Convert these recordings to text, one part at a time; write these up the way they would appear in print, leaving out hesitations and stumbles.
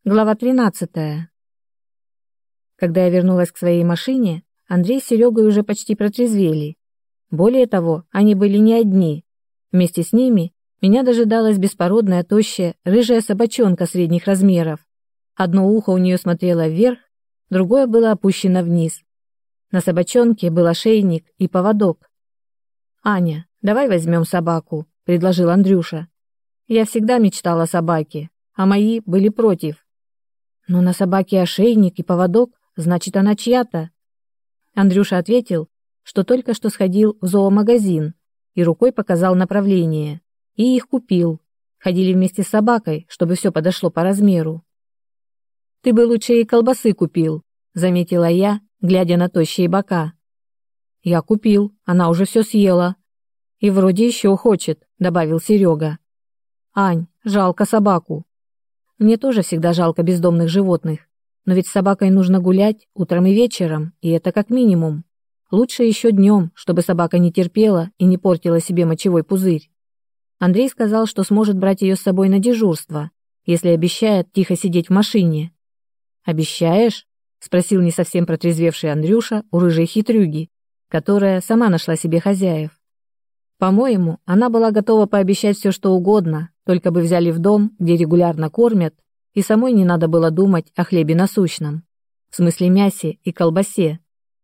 Глава 13. Когда я вернулась к своей машине, Андрей с Серегой уже почти протрезвели. Более того, они были не одни. Вместе с ними меня дожидалась беспородная, тощая, рыжая собачонка средних размеров. Одно ухо у нее смотрело вверх, другое было опущено вниз. На собачонке был ошейник и поводок. «Аня, давай возьмем собаку», — предложил Андрюша. «Я всегда мечтала о собаке, а мои были против». «Но на собаке ошейник и поводок, значит, она чья-то». Андрюша ответил, что только что сходил в зоомагазин и рукой показал направление. И их купил. Ходили вместе с собакой, чтобы все подошло по размеру. «Ты бы лучше и колбасы купил», — заметила я, глядя на тощие бока. «Я купил, она уже все съела. И вроде еще хочет», — добавил Серега. «Ань, жалко собаку». Мне тоже всегда жалко бездомных животных, но ведь с собакой нужно гулять утром и вечером, и это как минимум. Лучше еще днем, чтобы собака не терпела и не портила себе мочевой пузырь. Андрей сказал, что сможет брать ее с собой на дежурство, если обещает тихо сидеть в машине. «Обещаешь?» — спросил не совсем протрезвевший Андрюша у рыжей хитрюги, которая сама нашла себе хозяев. По-моему, она была готова пообещать все, что угодно, только бы взяли в дом, где регулярно кормят, и самой не надо было думать о хлебе насущном, в смысле мясе и колбасе.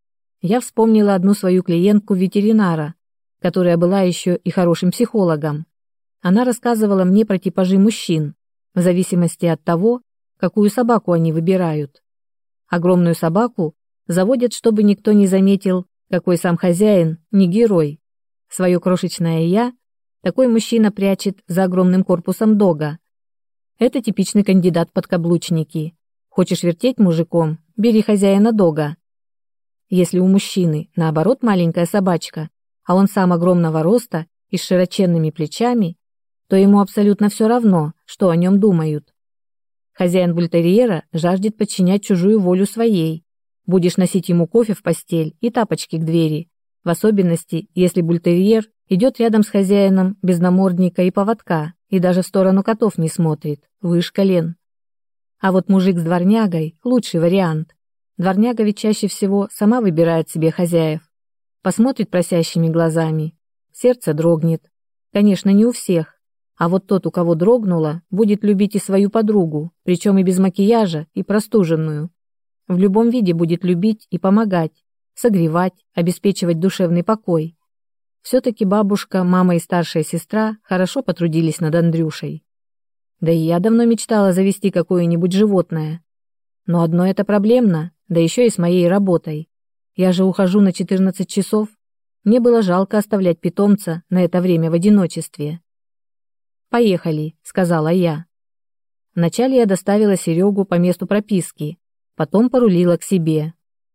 Я вспомнила одну свою клиентку-ветеринара, которая была еще и хорошим психологом. Она рассказывала мне про типажи мужчин, в зависимости от того, какую собаку они выбирают. Огромную собаку заводят, чтобы никто не заметил, какой сам хозяин не герой. Свое крошечное «я» такой мужчина прячет за огромным корпусом дога. Это типичный кандидат в подкаблучники. Хочешь вертеть мужиком, бери хозяина дога. Если у мужчины, наоборот, маленькая собачка, а он сам огромного роста и с широченными плечами, то ему абсолютно все равно, что о нем думают. Хозяин бультерьера жаждет подчинять чужую волю своей. Будешь носить ему кофе в постель и тапочки к двери, в особенности, если бультерьер идет рядом с хозяином без намордника и поводка и даже в сторону котов не смотрит, выше колен. А вот мужик с дворнягой – лучший вариант. Дворняга ведь чаще всего сама выбирает себе хозяев. Посмотрит просящими глазами, сердце дрогнет. Конечно, не у всех. А вот тот, у кого дрогнуло, будет любить и свою подругу, причем и без макияжа, и простуженную. В любом виде будет любить и помогать, согревать, обеспечивать душевный покой. Все-таки бабушка, мама и старшая сестра хорошо потрудились над Андрюшей. Да и я давно мечтала завести какое-нибудь животное. Но одно это проблемно, да еще и с моей работой. Я же ухожу на 14 часов. Мне было жалко оставлять питомца на это время в одиночестве. «Поехали», — сказала я. Вначале я доставила Серегу по месту прописки, потом порулила к себе.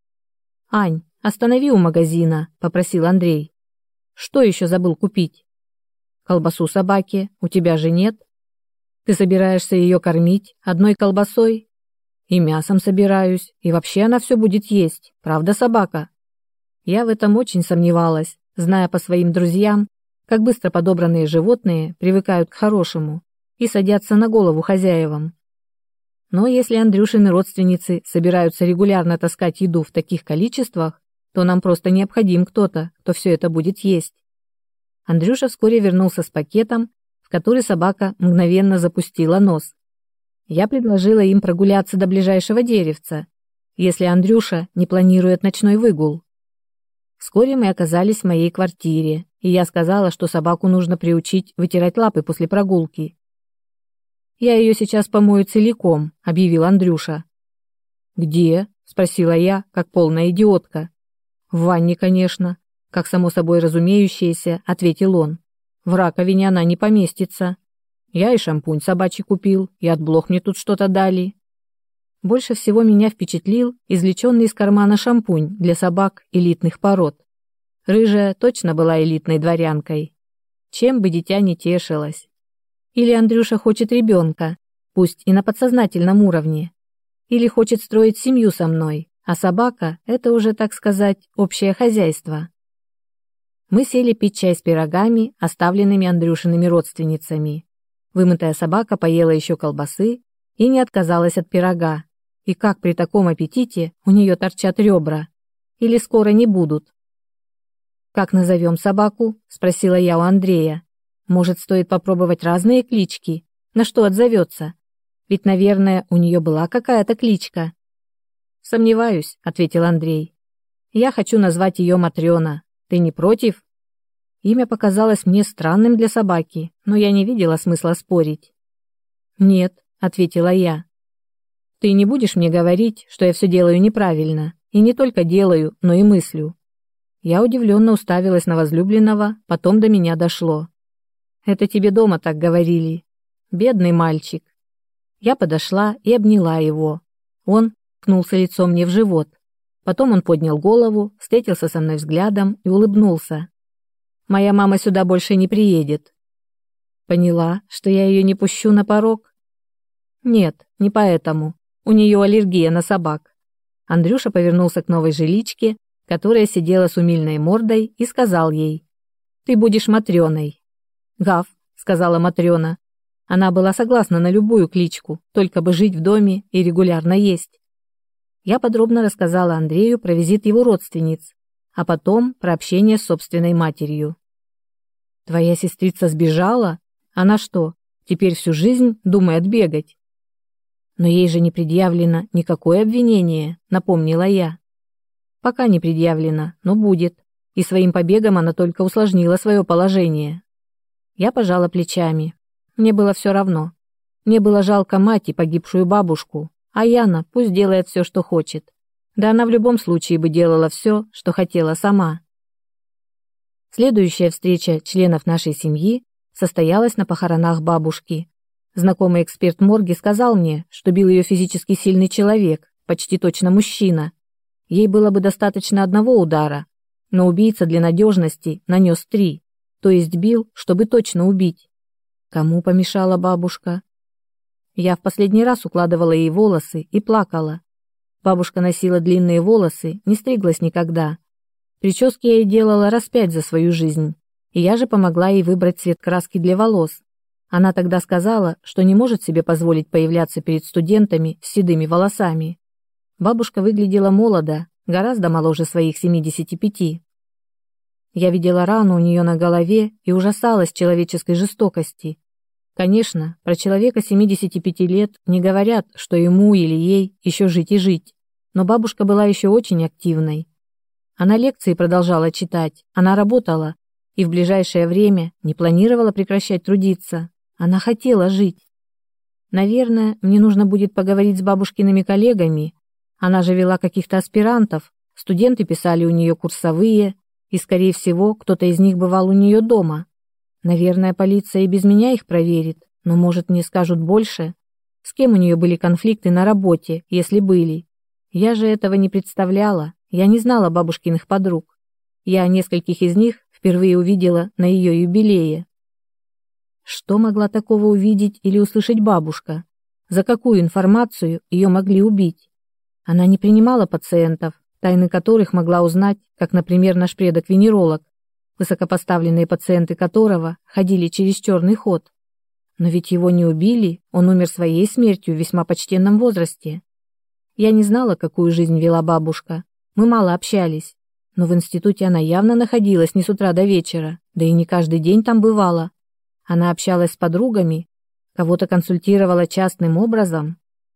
«Ань, останови у магазина», — попросил Андрей. «Что еще забыл купить?» «Колбасу собаке, у тебя же нет?» «Ты собираешься ее кормить одной колбасой?» «И мясом собираюсь, и вообще она все будет есть, правда, собака?» Я в этом очень сомневалась, зная по своим друзьям, как быстро подобранные животные привыкают к хорошему и садятся на голову хозяевам. Но если Андрюшины родственницы собираются регулярно таскать еду в таких количествах, то нам просто необходим кто-то, кто все это будет есть. Андрюша вскоре вернулся с пакетом, в который собака мгновенно запустила нос. Я предложила им прогуляться до ближайшего деревца, если Андрюша не планирует ночной выгул. Вскоре мы оказались в моей квартире, и я сказала, что собаку нужно приучить вытирать лапы после прогулки. «Я ее сейчас помою целиком», — объявил Андрюша. «Где?» — спросила я, как полная идиотка. «В ванне, конечно», — как само собой разумеющееся, ответил он. «В раковине она не поместится. Я и шампунь собачий купил, и от блох мне тут что-то дали». Больше всего меня впечатлил извлеченный из кармана шампунь для собак элитных пород. Рыжая точно была элитной дворянкой. Чем бы дитя не тешилось. Или Андрюша хочет ребенка, пусть и на подсознательном уровне. Или хочет строить семью со мной, а собака – это уже, так сказать, общее хозяйство. Мы сели пить чай с пирогами, оставленными Андрюшиными родственницами. Вымытая собака поела еще колбасы и не отказалась от пирога. И как при таком аппетите у нее торчат ребра? Или скоро не будут? «Как назовем собаку?» – спросила я у Андрея. «Может, стоит попробовать разные клички? На что отзовется? Ведь, наверное, у нее была какая-то кличка». «Сомневаюсь», – ответил Андрей. «Я хочу назвать ее Матрена. Ты не против?» Имя показалось мне странным для собаки, но я не видела смысла спорить. «Нет», — ответила я. «Ты не будешь мне говорить, что я все делаю неправильно, и не только делаю, но и мыслю». Я удивленно уставилась на возлюбленного, потом до меня дошло. «Это тебе дома так говорили. Бедный мальчик». Я подошла и обняла его. Он ткнулся лицом мне в живот. Потом он поднял голову, встретился со мной взглядом и улыбнулся. «Моя мама сюда больше не приедет». Поняла, что я ее не пущу на порог? Нет, не поэтому. У нее аллергия на собак. Андрюша повернулся к новой жиличке, которая сидела с умильной мордой, и сказал ей: «Ты будешь Матрёной». «Гав», — сказала Матрёна. Она была согласна на любую кличку, только бы жить в доме и регулярно есть. Я подробно рассказала Андрею про визит его родственниц, а потом про общение с собственной матерью. «Твоя сестрица сбежала? Она что, теперь всю жизнь думает бегать?» «Но ей же не предъявлено никакое обвинение», — напомнила я. «Пока не предъявлено, но будет. И своим побегом она только усложнила свое положение». Я пожала плечами. Мне было все равно. Мне было жалко мать и погибшую бабушку, а Яна пусть делает все, что хочет. Да она в любом случае бы делала все, что хотела сама. Следующая встреча членов нашей семьи состоялась на похоронах бабушки. Знакомый эксперт морги сказал мне, что бил ее физически сильный человек, почти точно мужчина. Ей было бы достаточно одного удара, но убийца для надежности нанес 3, то есть бил, чтобы точно убить. Кому помешала бабушка? Я в последний раз укладывала ей волосы и плакала. Бабушка носила длинные волосы, не стриглась никогда. Прически я ей делала раз 5 за свою жизнь, и я же помогла ей выбрать цвет краски для волос. Она тогда сказала, что не может себе позволить появляться перед студентами с седыми волосами. Бабушка выглядела молодо, гораздо моложе своих 75. Я видела рану у нее на голове и ужасалась человеческой жестокости. Конечно, про человека 75 лет не говорят, что ему или ей еще жить и жить, но бабушка была еще очень активной. Она лекции продолжала читать, она работала и в ближайшее время не планировала прекращать трудиться. Она хотела жить. Наверное, мне нужно будет поговорить с бабушкиными коллегами. Она же вела каких-то аспирантов, студенты писали у нее курсовые, и, скорее всего, кто-то из них бывал у нее дома. Наверное, полиция и без меня их проверит, но, может, мне скажут больше. С кем у нее были конфликты на работе, если были? Я же этого не представляла, я не знала бабушкиных подруг. Я нескольких из них впервые увидела на ее юбилее. Что могла такого увидеть или услышать бабушка? За какую информацию ее могли убить? Она не принимала пациентов, тайны которых могла узнать, как, например, наш предок-венеролог, высокопоставленные пациенты которого ходили через черный ход. Но ведь его не убили, он умер своей смертью в весьма почтенном возрасте. Я не знала, какую жизнь вела бабушка, мы мало общались, но в институте она явно находилась не с утра до вечера, да и не каждый день там бывала. Она общалась с подругами, кого-то консультировала частным образом.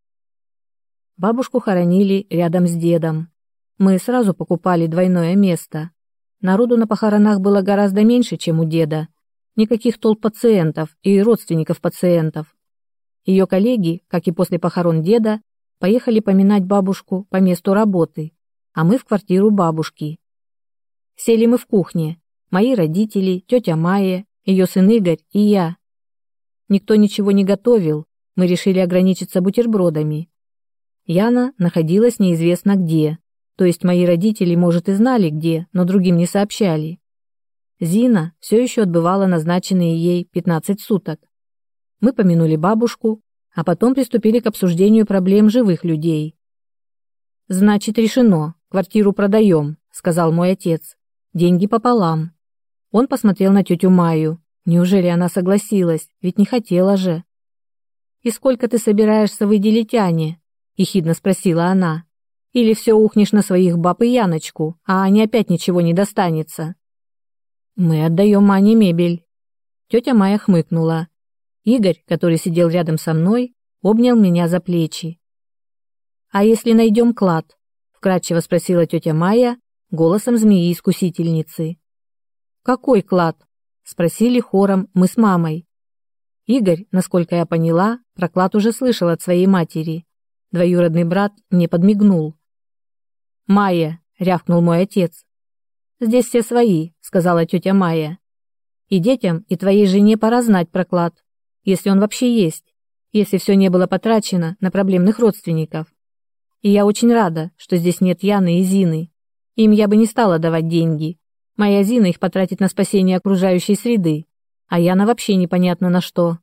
Бабушку хоронили рядом с дедом. Мы сразу покупали двойное место. Народу на похоронах было гораздо меньше, чем у деда. Никаких толп пациентов и родственников пациентов. Ее коллеги, как и после похорон деда, поехали поминать бабушку по месту работы, а мы в квартиру бабушки. Сели мы в кухне. Мои родители, тетя Майя, ее сын Игорь и я. Никто ничего не готовил, мы решили ограничиться бутербродами. Яна находилась неизвестно где, то есть мои родители, может, и знали где, но другим не сообщали. Зина все еще отбывала назначенные ей 15 суток. Мы помянули бабушку, а потом приступили к обсуждению проблем живых людей. «Значит, решено, квартиру продаем», — сказал мой отец. «Деньги пополам». Он посмотрел на тетю Майю. Неужели она согласилась? Ведь не хотела же. «И сколько ты собираешься выделить Ане?» – ехидно спросила она. «Или все ухнешь на своих баб и Яночку, а Ане опять ничего не достанется?» «Мы отдаем Ане мебель». Тетя Майя хмыкнула. Игорь, который сидел рядом со мной, обнял меня за плечи. «А если найдем клад?» – вкратчиво спросила тетя Майя голосом змеи-искусительницы. «Какой клад?» – спросили хором мы с мамой. Игорь, насколько я поняла, про клад уже слышал от своей матери. Двоюродный брат мне подмигнул. «Майя!» – рявкнул мой отец. «Здесь все свои», – сказала тетя Майя. «И детям, и твоей жене пора знать про клад, если он вообще есть, если все не было потрачено на проблемных родственников. И я очень рада, что здесь нет Яны и Зины. Им я бы не стала давать деньги. Моя Зина их потратит на спасение окружающей среды, а Яна вообще непонятно на что».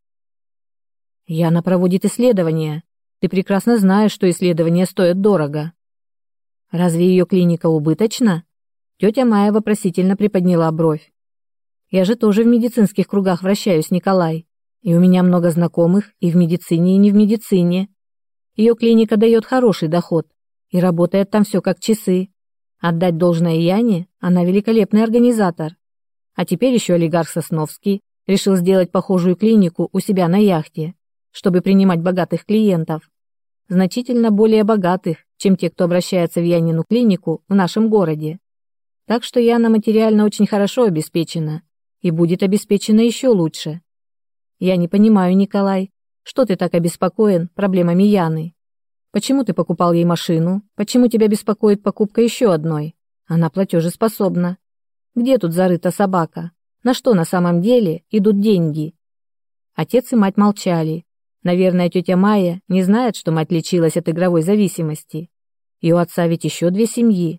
«Яна проводит исследования. Ты прекрасно знаешь, что исследования стоят дорого». «Разве ее клиника убыточна?» Тетя Майя вопросительно приподняла бровь. «Я же тоже в медицинских кругах вращаюсь, Николай, и у меня много знакомых и в медицине, и не в медицине. Ее клиника дает хороший доход, и работает там все как часы. Отдать должное Яне, она великолепный организатор. А теперь еще олигарх Сосновский решил сделать похожую клинику у себя на яхте, чтобы принимать богатых клиентов. Значительно более богатых, чем те, кто обращается в Янину клинику в нашем городе. Так что Яна материально очень хорошо обеспечена и будет обеспечена еще лучше. Я не понимаю, Николай, что ты так обеспокоен проблемами Яны? Почему ты покупал ей машину? Почему тебя беспокоит покупка еще одной? Она платежеспособна. Где тут зарыта собака? На что на самом деле идут деньги?» Отец и мать молчали. Наверное, тетя Майя не знает, что мать лечилась от игровой зависимости. И у отца ведь еще 2 семьи.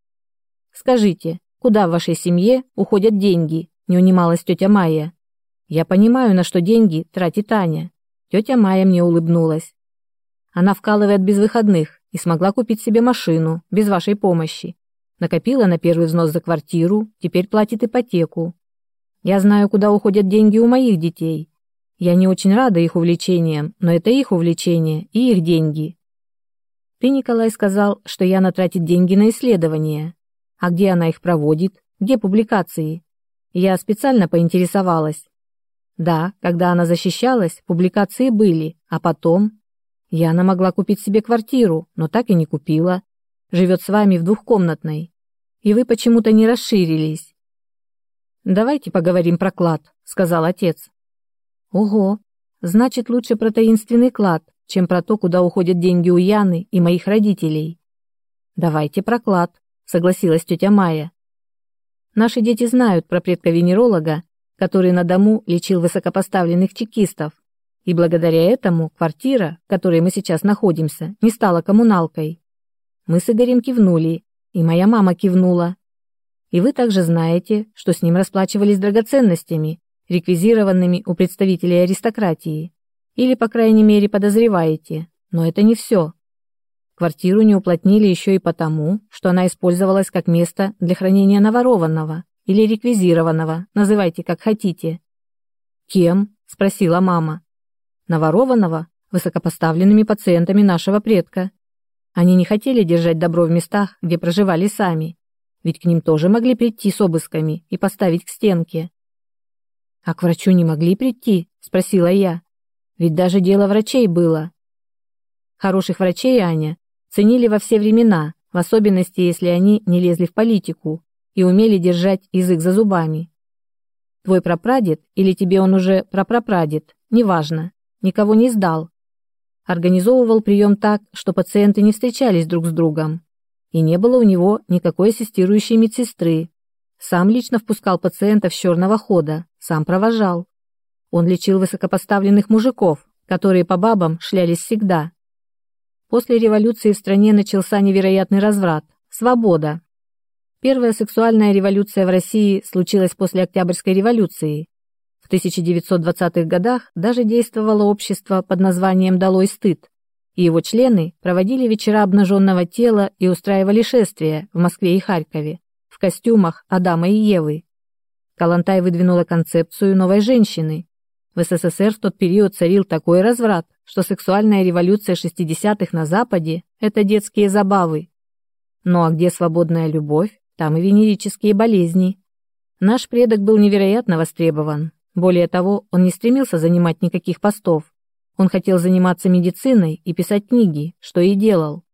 «Скажите, куда в вашей семье уходят деньги?» – не унималась тетя Майя. «Я понимаю, на что деньги тратит Аня». Тетя Майя мне улыбнулась. «Она вкалывает без выходных и смогла купить себе машину без вашей помощи. Накопила на первый взнос за квартиру, теперь платит ипотеку. Я знаю, куда уходят деньги у моих детей. Я не очень рада их увлечениям, но это их увлечение и их деньги». «Ты, Николай, сказал, что Яна тратит деньги на исследования. А где она их проводит? Где публикации?» Я специально поинтересовалась. Да, когда она защищалась, публикации были, а потом... Яна могла купить себе квартиру, но так и не купила. Живет с вами в 2-комнатной. И вы почему-то не расширились. «Давайте поговорим про клад», — сказал отец. «Ого, значит, лучше про таинственный клад, чем про то, куда уходят деньги у Яны и моих родителей». «Давайте про клад», — согласилась тетя Майя. «Наши дети знают про предка-венеролога, который на дому лечил высокопоставленных чекистов, и благодаря этому квартира, в которой мы сейчас находимся, не стала коммуналкой». Мы с Игорем кивнули, и моя мама кивнула. «И вы также знаете, что с ним расплачивались драгоценностями, реквизированными у представителей аристократии. Или, по крайней мере, подозреваете. Но это не все. Квартиру не уплотнили еще и потому, что она использовалась как место для хранения наворованного или реквизированного, называйте как хотите». «Кем?» – спросила мама. «Наворованного высокопоставленными пациентами нашего предка. Они не хотели держать добро в местах, где проживали сами, ведь к ним тоже могли прийти с обысками и поставить к стенке». «А к врачу не могли прийти?» – спросила я. «Ведь даже дело врачей было». Хороших врачей, Аня, ценили во все времена, в особенности, если они не лезли в политику и умели держать язык за зубами. Твой прапрадед, или тебе он уже прапрапрадед, неважно, никого не сдал. Организовывал прием так, что пациенты не встречались друг с другом. И не было у него никакой ассистирующей медсестры. Сам лично впускал пациентов с черного хода, сам провожал. Он лечил высокопоставленных мужиков, которые по бабам шлялись всегда. После революции в стране начался невероятный разврат, свобода. Первая сексуальная революция в России случилась после Октябрьской революции. В 1920-х годах даже действовало общество под названием «Долой стыд», и его члены проводили вечера обнаженного тела и устраивали шествия в Москве и Харькове в костюмах Адама и Евы. Калантай выдвинула концепцию новой женщины. В СССР в тот период царил такой разврат, что сексуальная революция 60-х на Западе – это детские забавы. Ну а где свободная любовь, там и венерические болезни. Наш предок был невероятно востребован. Более того, он не стремился занимать никаких постов. Он хотел заниматься медициной и писать книги, что и делал.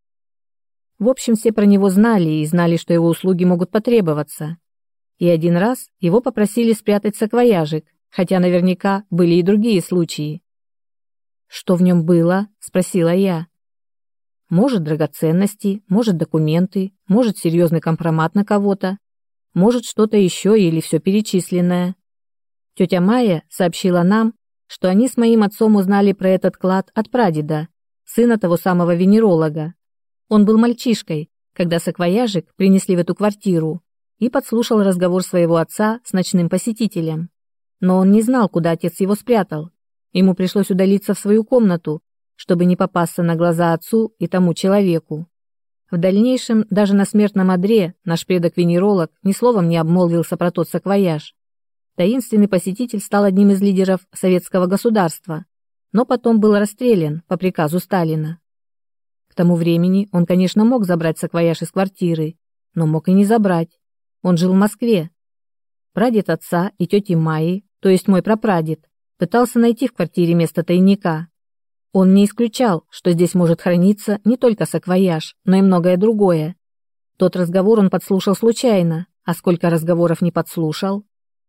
В общем, все про него знали и знали, что его услуги могут потребоваться. И один раз его попросили спрятать саквояжик, хотя наверняка были и другие случаи. «Что в нем было?» – спросила я. «Может, драгоценности, может, документы, может, серьезный компромат на кого-то, может, что-то еще или все перечисленное». Тетя Майя сообщила нам, что они с моим отцом узнали про этот клад от прадеда, сына того самого венеролога. Он был мальчишкой, когда саквояжик принесли в эту квартиру, и подслушал разговор своего отца с ночным посетителем. Но он не знал, куда отец его спрятал. Ему пришлось удалиться в свою комнату, чтобы не попасться на глаза отцу и тому человеку. В дальнейшем, даже на смертном одре, наш предок-венеролог ни словом не обмолвился про тот саквояж. Таинственный посетитель стал одним из лидеров советского государства, но потом был расстрелян по приказу Сталина. К тому времени он, конечно, мог забрать саквояж из квартиры, но мог и не забрать. Он жил в Москве. Прадед отца и тети Майи, то есть мой прапрадед, пытался найти в квартире место тайника. Он не исключал, что здесь может храниться не только саквояж, но и многое другое. Тот разговор он подслушал случайно, а сколько разговоров не подслушал.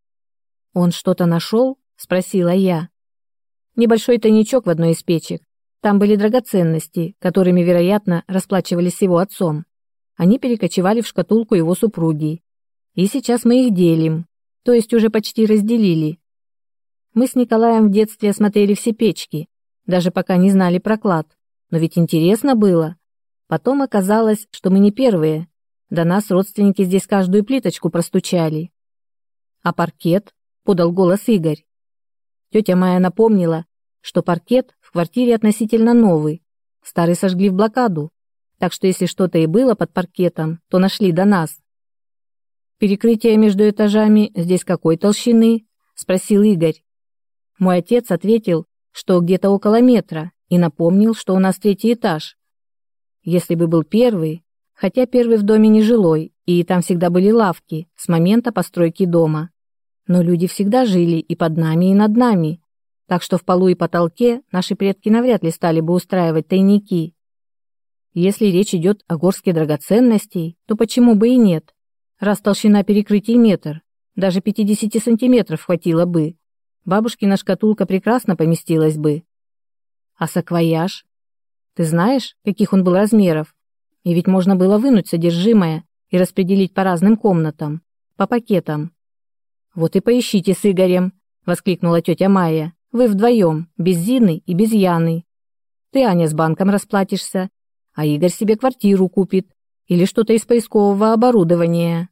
«Он что-то нашел?» – спросила я. Небольшой тайничок в одной из печек. Там были драгоценности, которыми, вероятно, расплачивались с его отцом. Они перекочевали в шкатулку его супруги. И сейчас мы их делим, то есть уже почти разделили. Мы с Николаем в детстве осмотрели все печки, даже пока не знали про клад. Но ведь интересно было. Потом оказалось, что мы не первые. До нас родственники здесь каждую плиточку простучали. «А паркет?» – подал голос Игорь. Тетя Майя напомнила, что паркет в квартире относительно новый. Старый сожгли в блокаду, так что если что-то и было под паркетом, то нашли до нас. «Перекрытие между этажами здесь какой толщины?» – спросил Игорь. Мой отец ответил, что где-то около метра, и напомнил, что у нас 3-й этаж. Если бы был первый, хотя первый в доме не жилой, и там всегда были лавки с момента постройки дома. Но люди всегда жили и под нами, и над нами, так что в полу и потолке наши предки навряд ли стали бы устраивать тайники. Если речь идет о горске драгоценностей, то почему бы и нет? Раз толщина перекрытий метр, даже 50 сантиметров хватило бы. Бабушкина шкатулка прекрасно поместилась бы. А саквояж? Ты знаешь, каких он был размеров? И ведь можно было вынуть содержимое и распределить по разным комнатам, по пакетам. «Вот и поищите с Игорем», — воскликнула тетя Майя. «Вы вдвоем, без Зины и без Яны. Ты, Аня, с банком расплатишься, а Игорь себе квартиру купит или что-то из поискового оборудования».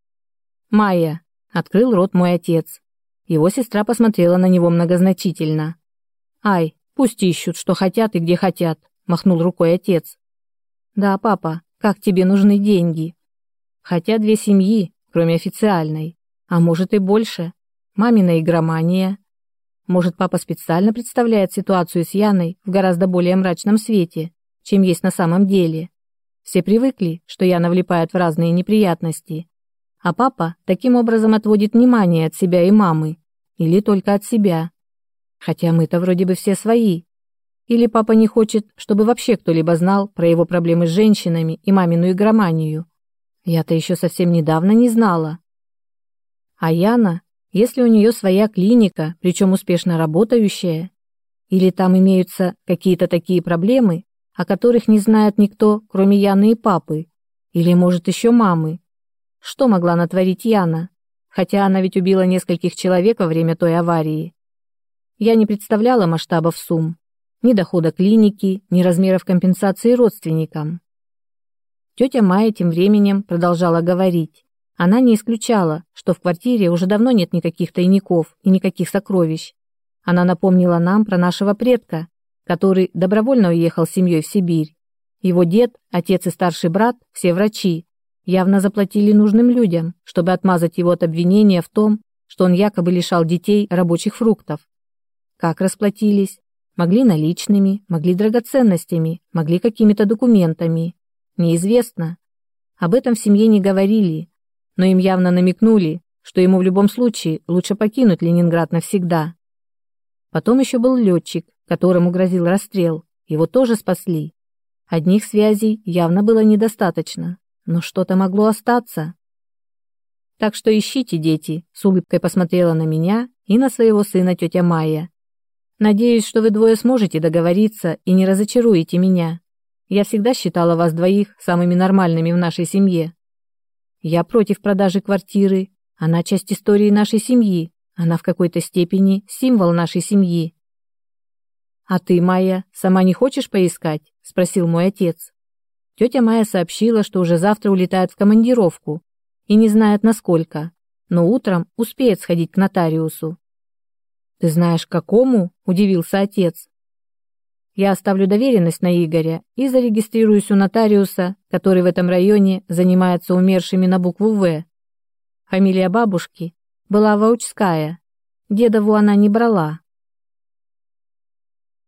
«Майя», — открыл рот мой отец. Его сестра посмотрела на него многозначительно. «Ай, пусть ищут, что хотят и где хотят», — махнул рукой отец. «Да, папа, как тебе нужны деньги?» Хотя 2 семьи, кроме официальной, а может и больше. Мамина игромания. Может, папа специально представляет ситуацию с Яной в гораздо более мрачном свете, чем есть на самом деле. Все привыкли, что Яна влипает в разные неприятности. А папа таким образом отводит внимание от себя и мамы. Или только от себя. Хотя мы-то вроде бы все свои. Или папа не хочет, чтобы вообще кто-либо знал про его проблемы с женщинами и мамину игроманию. Я-то еще совсем недавно не знала. А Яна, если у нее своя клиника, причем успешно работающая, или там имеются какие-то такие проблемы, о которых не знает никто, кроме Яны и папы, или, может, еще мамы. Что могла натворить Яна? Хотя она ведь убила нескольких человек во время той аварии. Я не представляла масштабов сумм, ни дохода клиники, ни размеров компенсации родственникам. Тетя Майя тем временем продолжала говорить. Она не исключала, что в квартире уже давно нет никаких тайников и никаких сокровищ. Она напомнила нам про нашего предка, который добровольно уехал с семьей в Сибирь. Его дед, отец и старший брат, все врачи, явно заплатили нужным людям, чтобы отмазать его от обвинения в том, что он якобы лишал детей рабочих фруктов. Как расплатились, Могли наличными, могли драгоценностями, могли какими-то документами. Неизвестно. Об этом в семье не говорили, но им явно намекнули, что ему в любом случае лучше покинуть Ленинград навсегда. Потом еще был летчик, которому грозил расстрел. Его тоже спасли. Одних связей явно было недостаточно, но что-то могло остаться. Так что ищите, дети, с улыбкой посмотрела на меня и на своего сына тетя Майя. Надеюсь, что вы двое сможете договориться и не разочаруете меня. Я всегда считала вас двоих самыми нормальными в нашей семье. Я против продажи квартиры. Она часть истории нашей семьи. Она в какой-то степени символ нашей семьи. А ты, Майя, сама не хочешь поискать? Спросил мой отец. Тетя Майя сообщила, что уже завтра улетает в командировку и не знает насколько, но утром успеет сходить к нотариусу. Ты знаешь, к какому? Удивился отец. Я оставлю доверенность на Игоря и зарегистрируюсь у нотариуса, который в этом районе занимается умершими на букву «В». Фамилия бабушки была Ваучская. Дедову она не брала.